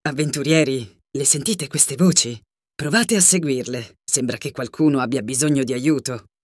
Avventurieri, le sentite queste voci? Provate a seguirle. Sembra che qualcuno abbia bisogno di aiuto.